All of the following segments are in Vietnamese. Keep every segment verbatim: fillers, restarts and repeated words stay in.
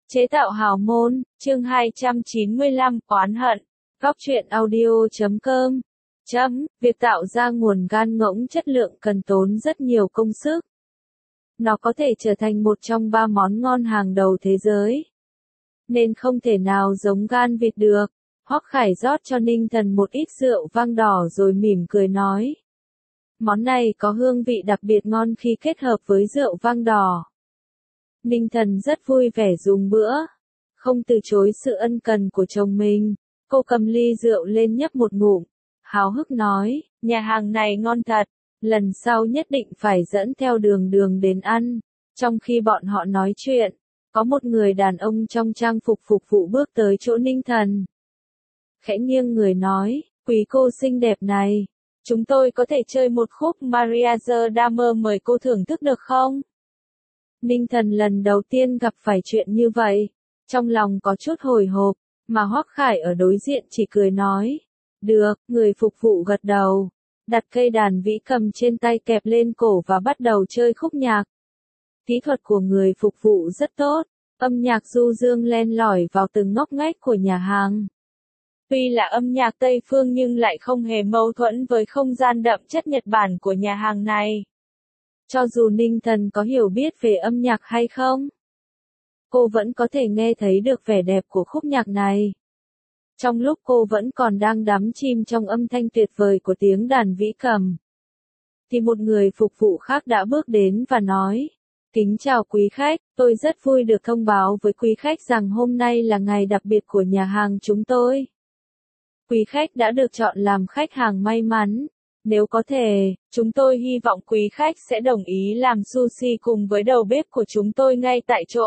Chế tạo hào môn, chương hai trăm chín mươi lăm, oán hận. Góc truyện audio chấm com. Chấm, việc tạo ra nguồn gan ngỗng chất lượng cần tốn rất nhiều công sức. Nó có thể trở thành một trong ba món ngon hàng đầu thế giới. Nên không thể nào giống gan vịt được. Hoắc Khải rót cho Ninh Thần một ít rượu vang đỏ rồi mỉm cười nói. Món này có hương vị đặc biệt ngon khi kết hợp với rượu vang đỏ. Ninh Thần rất vui vẻ dùng bữa, không từ chối sự ân cần của chồng mình. Cô cầm ly rượu lên nhấp một ngụm, háo hức nói, nhà hàng này ngon thật, lần sau nhất định phải dẫn theo Đường Đường đến ăn. Trong khi bọn họ nói chuyện, có một người đàn ông trong trang phục phục vụ bước tới chỗ Ninh Thần. Khẽ nghiêng người nói, quý cô xinh đẹp này, chúng tôi có thể chơi một khúc Mariager Damer mời cô thưởng thức được không? Ninh Thần lần đầu tiên gặp phải chuyện như vậy, trong lòng có chút hồi hộp, mà Hoắc Khải ở đối diện chỉ cười nói, được, người phục vụ gật đầu, đặt cây đàn vĩ cầm trên tay kẹp lên cổ và bắt đầu chơi khúc nhạc. Kỹ thuật của người phục vụ rất tốt, âm nhạc du dương len lỏi vào từng ngóc ngách của nhà hàng. Tuy là âm nhạc Tây phương nhưng lại không hề mâu thuẫn với không gian đậm chất Nhật Bản của nhà hàng này. Cho dù Ninh Thần có hiểu biết về âm nhạc hay không, cô vẫn có thể nghe thấy được vẻ đẹp của khúc nhạc này. Trong lúc cô vẫn còn đang đắm chìm trong âm thanh tuyệt vời của tiếng đàn vĩ cầm, thì một người phục vụ khác đã bước đến và nói, kính chào quý khách, tôi rất vui được thông báo với quý khách rằng hôm nay là ngày đặc biệt của nhà hàng chúng tôi. Quý khách đã được chọn làm khách hàng may mắn. Nếu có thể, chúng tôi hy vọng quý khách sẽ đồng ý làm sushi cùng với đầu bếp của chúng tôi ngay tại chỗ.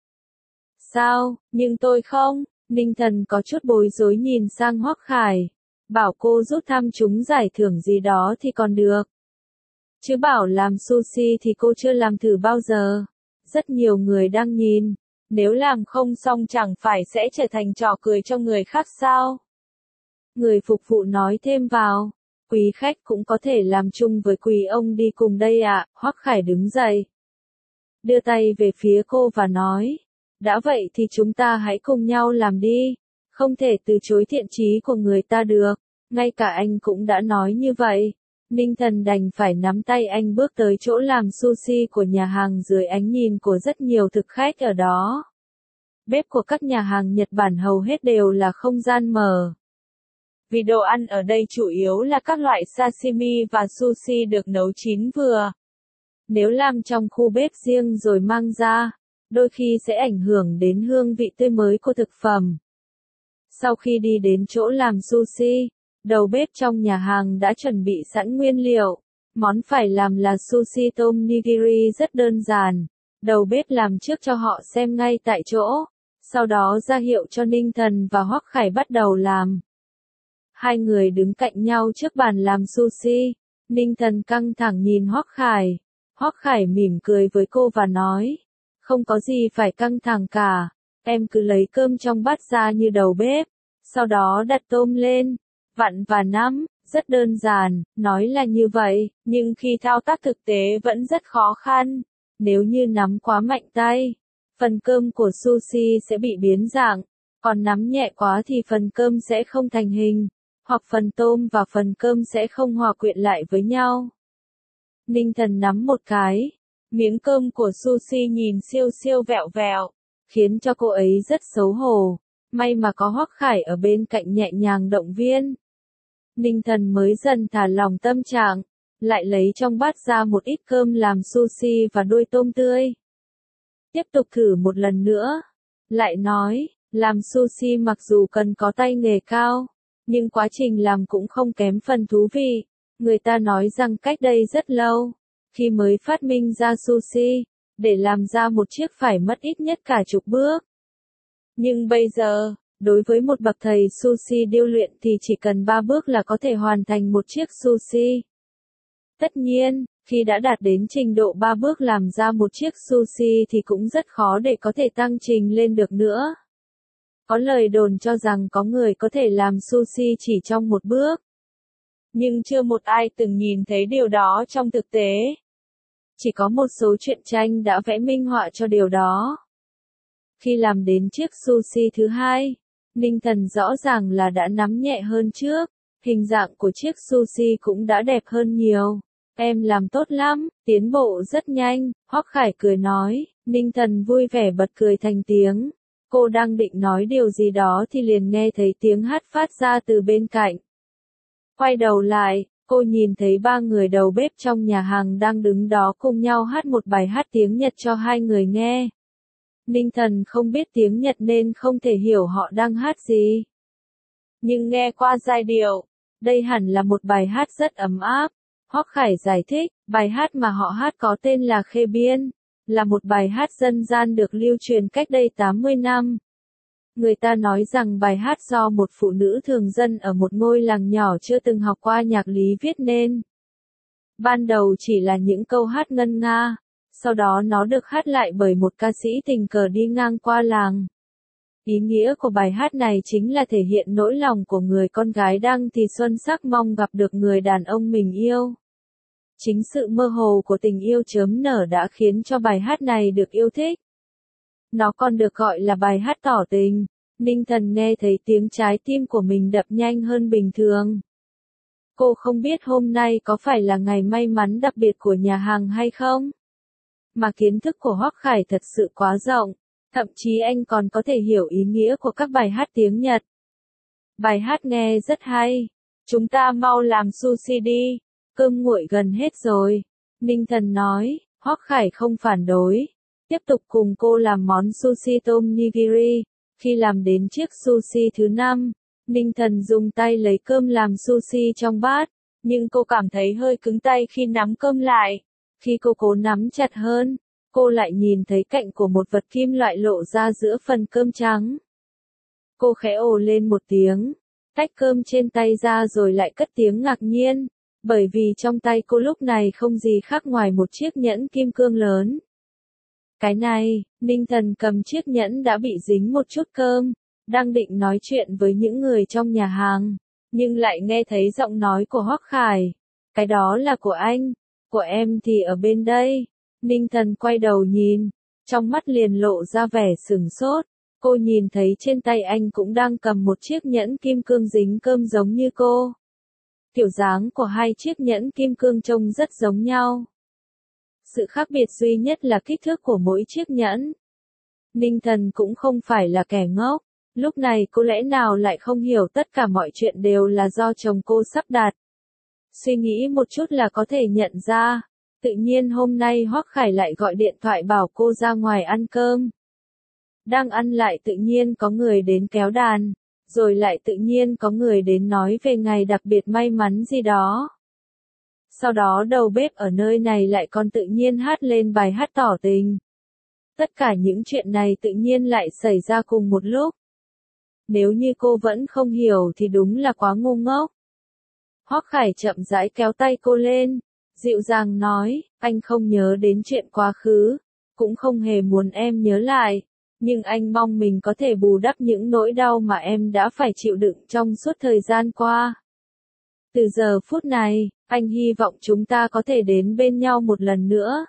Sao, nhưng tôi không, Ninh Thần có chút bối rối nhìn sang Hoắc Khải, bảo cô rút thăm chúng giải thưởng gì đó thì còn được. Chứ bảo làm sushi thì cô chưa làm thử bao giờ, rất nhiều người đang nhìn, nếu làm không xong chẳng phải sẽ trở thành trò cười cho người khác sao? Người phục vụ nói thêm vào. Quý khách cũng có thể làm chung với quý ông đi cùng đây ạ. Hoắc Khải đứng dậy, đưa tay về phía cô và nói, đã vậy thì chúng ta hãy cùng nhau làm đi, không thể từ chối thiện chí của người ta được, ngay cả anh cũng đã nói như vậy. Ninh Thần đành phải nắm tay anh bước tới chỗ làm sushi của nhà hàng dưới ánh nhìn của rất nhiều thực khách ở đó. Bếp của các nhà hàng Nhật Bản hầu hết đều là không gian mở. Vì đồ ăn ở đây chủ yếu là các loại sashimi và sushi được nấu chín vừa. Nếu làm trong khu bếp riêng rồi mang ra, đôi khi sẽ ảnh hưởng đến hương vị tươi mới của thực phẩm. Sau khi đi đến chỗ làm sushi, đầu bếp trong nhà hàng đã chuẩn bị sẵn nguyên liệu. Món phải làm là sushi tôm nigiri rất đơn giản. Đầu bếp làm trước cho họ xem ngay tại chỗ, sau đó ra hiệu cho Ninh Thần và Hoắc Khải bắt đầu làm. Hai người đứng cạnh nhau trước bàn làm sushi, Ninh Thần căng thẳng nhìn Hoắc Khải. Hoắc Khải mỉm cười với cô và nói, không có gì phải căng thẳng cả, em cứ lấy cơm trong bát ra như đầu bếp, sau đó đặt tôm lên, vặn và nắm, rất đơn giản, nói là như vậy, nhưng khi thao tác thực tế vẫn rất khó khăn. Nếu như nắm quá mạnh tay, phần cơm của sushi sẽ bị biến dạng, còn nắm nhẹ quá thì phần cơm sẽ không thành hình. Hoặc phần tôm và phần cơm sẽ không hòa quyện lại với nhau. Ninh Thần nắm một cái, miếng cơm của sushi nhìn siêu siêu vẹo vẹo, khiến cho cô ấy rất xấu hổ. May mà có Hoắc Khải ở bên cạnh nhẹ nhàng động viên. Ninh Thần mới dần thả lòng tâm trạng, lại lấy trong bát ra một ít cơm làm sushi và đuôi tôm tươi. Tiếp tục thử một lần nữa, lại nói, làm sushi mặc dù cần có tay nghề cao, nhưng quá trình làm cũng không kém phần thú vị. Người ta nói rằng cách đây rất lâu, khi mới phát minh ra sushi, để làm ra một chiếc phải mất ít nhất cả chục bước. Nhưng bây giờ, đối với một bậc thầy sushi điêu luyện thì chỉ cần ba bước là có thể hoàn thành một chiếc sushi. Tất nhiên, khi đã đạt đến trình độ ba bước làm ra một chiếc sushi thì cũng rất khó để có thể tăng trình lên được nữa. Có lời đồn cho rằng có người có thể làm sushi chỉ trong một bước. Nhưng chưa một ai từng nhìn thấy điều đó trong thực tế. Chỉ có một số truyện tranh đã vẽ minh họa cho điều đó. Khi làm đến chiếc sushi thứ hai, Ninh Thần rõ ràng là đã nắm nhẹ hơn trước, hình dạng của chiếc sushi cũng đã đẹp hơn nhiều. Em làm tốt lắm, tiến bộ rất nhanh, Hoắc Khải cười nói. Ninh Thần vui vẻ bật cười thành tiếng. Cô đang định nói điều gì đó thì liền nghe thấy tiếng hát phát ra từ bên cạnh. Quay đầu lại, cô nhìn thấy ba người đầu bếp trong nhà hàng đang đứng đó cùng nhau hát một bài hát tiếng Nhật cho hai người nghe. Ninh Thần không biết tiếng Nhật nên không thể hiểu họ đang hát gì. Nhưng nghe qua giai điệu, đây hẳn là một bài hát rất ấm áp. Hoắc Khải giải thích, bài hát mà họ hát có tên là Khê Biên, là một bài hát dân gian được lưu truyền cách đây tám mươi năm. Người ta nói rằng bài hát do một phụ nữ thường dân ở một ngôi làng nhỏ chưa từng học qua nhạc lý viết nên. Ban đầu chỉ là những câu hát ngân nga, sau đó nó được hát lại bởi một ca sĩ tình cờ đi ngang qua làng. Ý nghĩa của bài hát này chính là thể hiện nỗi lòng của người con gái đang thì xuân sắc mong gặp được người đàn ông mình yêu. Chính sự mơ hồ của tình yêu chớm nở đã khiến cho bài hát này được yêu thích. Nó còn được gọi là bài hát tỏ tình. Ninh Thần nghe thấy tiếng trái tim của mình đập nhanh hơn bình thường. Cô không biết hôm nay có phải là ngày may mắn đặc biệt của nhà hàng hay không? Mà kiến thức của Hoắc Khải thật sự quá rộng, thậm chí anh còn có thể hiểu ý nghĩa của các bài hát tiếng Nhật. Bài hát nghe rất hay. Chúng ta mau làm sushi đi, cơm nguội gần hết rồi. Ninh Thần nói, Hoắc Khải không phản đối. Tiếp tục cùng cô làm món sushi tôm nigiri. Khi làm đến chiếc sushi thứ năm, Ninh Thần dùng tay lấy cơm làm sushi trong bát, nhưng cô cảm thấy hơi cứng tay khi nắm cơm lại. Khi cô cố nắm chặt hơn, cô lại nhìn thấy cạnh của một vật kim loại lộ ra giữa phần cơm trắng. Cô khẽ ồ lên một tiếng, tách cơm trên tay ra rồi lại cất tiếng ngạc nhiên, bởi vì trong tay cô lúc này không gì khác ngoài một chiếc nhẫn kim cương lớn. Cái này, Ninh Thần cầm chiếc nhẫn đã bị dính một chút cơm, đang định nói chuyện với những người trong nhà hàng, nhưng lại nghe thấy giọng nói của Hoắc Khải. Cái đó là của anh, của em thì ở bên đây. Ninh Thần quay đầu nhìn, trong mắt liền lộ ra vẻ sửng sốt. Cô nhìn thấy trên tay anh cũng đang cầm một chiếc nhẫn kim cương dính cơm giống như cô. Kiểu dáng của hai chiếc nhẫn kim cương trông rất giống nhau. Sự khác biệt duy nhất là kích thước của mỗi chiếc nhẫn. Ninh Thần cũng không phải là kẻ ngốc, lúc này cô lẽ nào lại không hiểu tất cả mọi chuyện đều là do chồng cô sắp đặt. Suy nghĩ một chút là có thể nhận ra, tự nhiên hôm nay Hoắc Khải lại gọi điện thoại bảo cô ra ngoài ăn cơm. Đang ăn lại tự nhiên có người đến kéo đàn, rồi lại tự nhiên có người đến nói về ngày đặc biệt may mắn gì đó. Sau đó đầu bếp ở nơi này lại còn tự nhiên hát lên bài hát tỏ tình. Tất cả những chuyện này tự nhiên lại xảy ra cùng một lúc. Nếu như cô vẫn không hiểu thì đúng là quá ngu ngốc. Hoắc Khải chậm rãi kéo tay cô lên, dịu dàng nói, anh không nhớ đến chuyện quá khứ, cũng không hề muốn em nhớ lại, nhưng anh mong mình có thể bù đắp những nỗi đau mà em đã phải chịu đựng trong suốt thời gian qua. Từ giờ phút này, anh hy vọng chúng ta có thể đến bên nhau một lần nữa.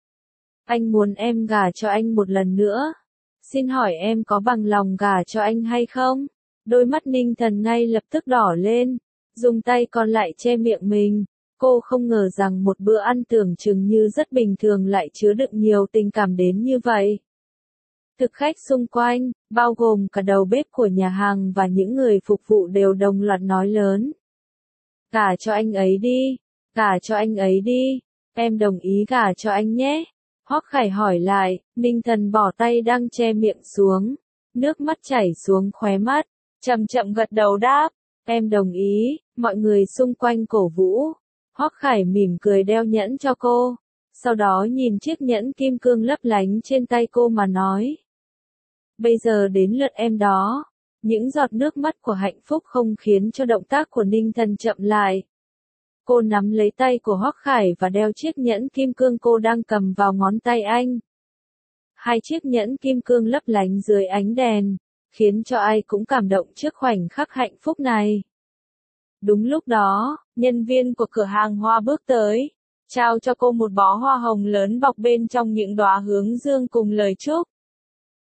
Anh muốn em gả cho anh một lần nữa. Xin hỏi em có bằng lòng gả cho anh hay không? Đôi mắt Ninh Thần ngay lập tức đỏ lên, dùng tay còn lại che miệng mình. Cô không ngờ rằng một bữa ăn tưởng chừng như rất bình thường lại chứa đựng nhiều tình cảm đến như vậy. Thực khách xung quanh, bao gồm cả đầu bếp của nhà hàng và những người phục vụ đều đồng loạt nói lớn. Gả cho anh ấy đi, gả cho anh ấy đi, em đồng ý gả cho anh nhé. Hoắc Khải hỏi lại, Ninh Thần bỏ tay đang che miệng xuống, nước mắt chảy xuống khóe mắt, chậm chậm gật đầu đáp, em đồng ý. Mọi người xung quanh cổ vũ. Hoắc Khải mỉm cười đeo nhẫn cho cô, sau đó nhìn chiếc nhẫn kim cương lấp lánh trên tay cô mà nói. Bây giờ đến lượt em đó. Những giọt nước mắt của hạnh phúc không khiến cho động tác của Ninh Thần chậm lại. Cô nắm lấy tay của Hoắc Khải và đeo chiếc nhẫn kim cương cô đang cầm vào ngón tay anh. Hai chiếc nhẫn kim cương lấp lánh dưới ánh đèn, khiến cho ai cũng cảm động trước khoảnh khắc hạnh phúc này. Đúng lúc đó, nhân viên của cửa hàng hoa bước tới, trao cho cô một bó hoa hồng lớn bọc bên trong những đóa hướng dương cùng lời chúc.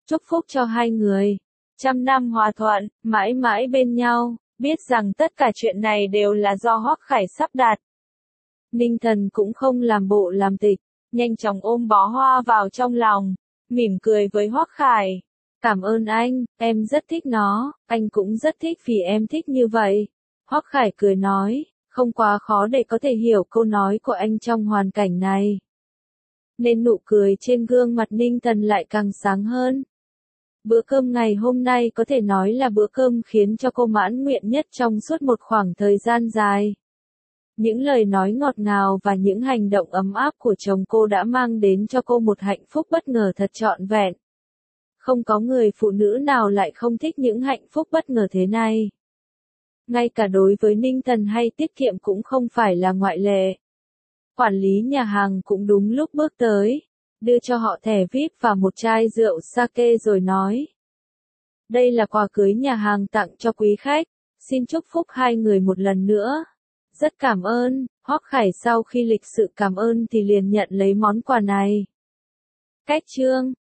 chúc phúc cho hai người, trăm năm hòa thuận, mãi mãi bên nhau, biết rằng tất cả chuyện này đều là do Hoắc Khải sắp đặt. Ninh Thần cũng không làm bộ làm tịch, nhanh chóng ôm bó hoa vào trong lòng, mỉm cười với Hoắc Khải. Cảm ơn anh, em rất thích nó, anh cũng rất thích vì em thích như vậy. Hoắc Khải cười nói, không quá khó để có thể hiểu câu nói của anh trong hoàn cảnh này. Nên nụ cười trên gương mặt Ninh Thần lại càng sáng hơn. Bữa cơm ngày hôm nay có thể nói là bữa cơm khiến cho cô mãn nguyện nhất trong suốt một khoảng thời gian dài. Những lời nói ngọt ngào và những hành động ấm áp của chồng cô đã mang đến cho cô một hạnh phúc bất ngờ thật trọn vẹn. Không có người phụ nữ nào lại không thích những hạnh phúc bất ngờ thế này. Ngay cả đối với Ninh Thần hay tiết kiệm cũng không phải là ngoại lệ. Quản lý nhà hàng cũng đúng lúc bước tới, đưa cho họ thẻ vi ai pi và một chai rượu sake rồi nói. Đây là quà cưới nhà hàng tặng cho quý khách, xin chúc phúc hai người một lần nữa. Rất cảm ơn, Hoắc Khải sau khi lịch sự cảm ơn thì liền nhận lấy món quà này. Cách chương